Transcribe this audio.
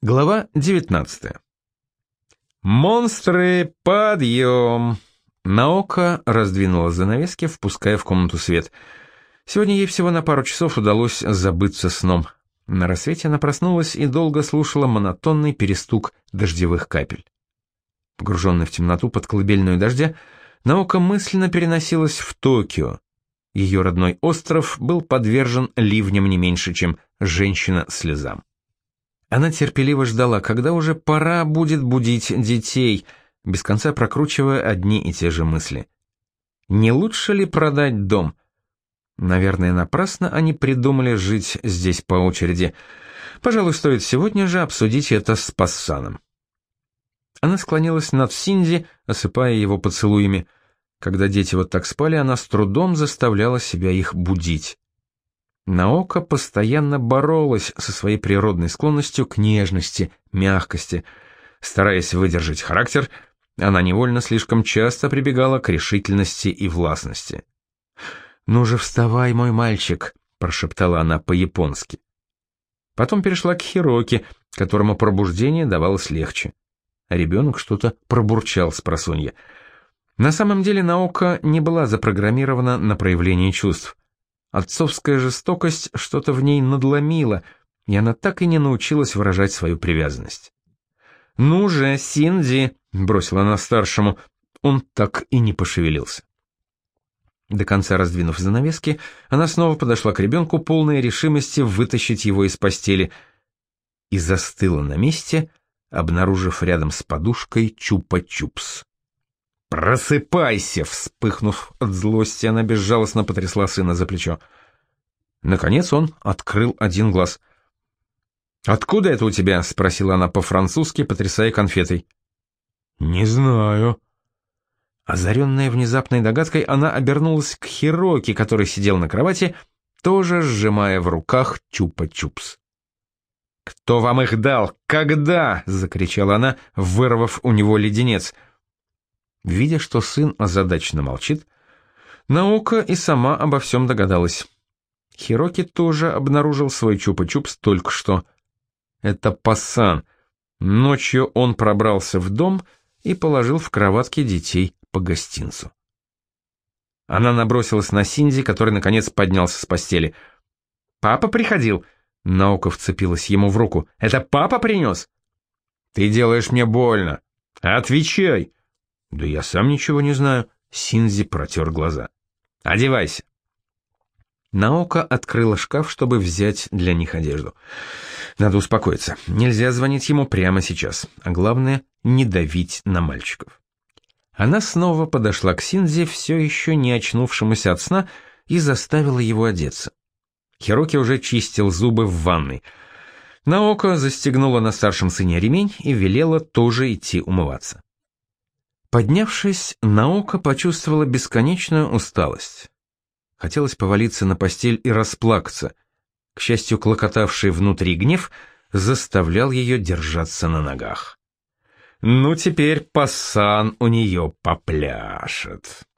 Глава 19. «Монстры, подъем!» Наока раздвинула занавески, впуская в комнату свет. Сегодня ей всего на пару часов удалось забыться сном. На рассвете она проснулась и долго слушала монотонный перестук дождевых капель. Погруженная в темноту под колыбельную дождя, Наока мысленно переносилась в Токио. Ее родной остров был подвержен ливням не меньше, чем женщина слезам. Она терпеливо ждала, когда уже пора будет будить детей, без конца прокручивая одни и те же мысли. Не лучше ли продать дом? Наверное, напрасно они придумали жить здесь по очереди. Пожалуй, стоит сегодня же обсудить это с Пассаном. Она склонилась над Синди, осыпая его поцелуями. Когда дети вот так спали, она с трудом заставляла себя их будить. Наока постоянно боролась со своей природной склонностью к нежности, мягкости. Стараясь выдержать характер, она невольно слишком часто прибегала к решительности и властности. «Ну же, вставай, мой мальчик», — прошептала она по-японски. Потом перешла к Хироки, которому пробуждение давалось легче. А ребенок что-то пробурчал спросонья. На самом деле Наока не была запрограммирована на проявление чувств. Отцовская жестокость что-то в ней надломила, и она так и не научилась выражать свою привязанность. «Ну же, Синди!» — бросила она старшему. Он так и не пошевелился. До конца раздвинув занавески, она снова подошла к ребенку, полной решимости вытащить его из постели, и застыла на месте, обнаружив рядом с подушкой чупа-чупс. «Просыпайся!» — вспыхнув от злости, она безжалостно потрясла сына за плечо. Наконец он открыл один глаз. «Откуда это у тебя?» — спросила она по-французски, потрясая конфетой. «Не знаю». Озаренная внезапной догадкой, она обернулась к Хироки, который сидел на кровати, тоже сжимая в руках чупа-чупс. «Кто вам их дал? Когда?» — закричала она, вырвав у него леденец. Видя, что сын озадаченно молчит, Наока и сама обо всем догадалась. Хироки тоже обнаружил свой чупа-чупс только что. Это Пассан. Ночью он пробрался в дом и положил в кроватки детей по гостинцу. Она набросилась на Синди, который наконец поднялся с постели. «Папа приходил?» Наока вцепилась ему в руку. «Это папа принес?» «Ты делаешь мне больно. Отвечай!» «Да я сам ничего не знаю», — Синзи протер глаза. «Одевайся». Наока открыла шкаф, чтобы взять для них одежду. Надо успокоиться. Нельзя звонить ему прямо сейчас. А главное, не давить на мальчиков. Она снова подошла к Синзи, все еще не очнувшемуся от сна, и заставила его одеться. Хироки уже чистил зубы в ванной. Наока застегнула на старшем сыне ремень и велела тоже идти умываться. Поднявшись, Наока почувствовала бесконечную усталость. Хотелось повалиться на постель и расплакаться. К счастью, клокотавший внутри гнев заставлял ее держаться на ногах. Ну, теперь Пассан у нее попляшет.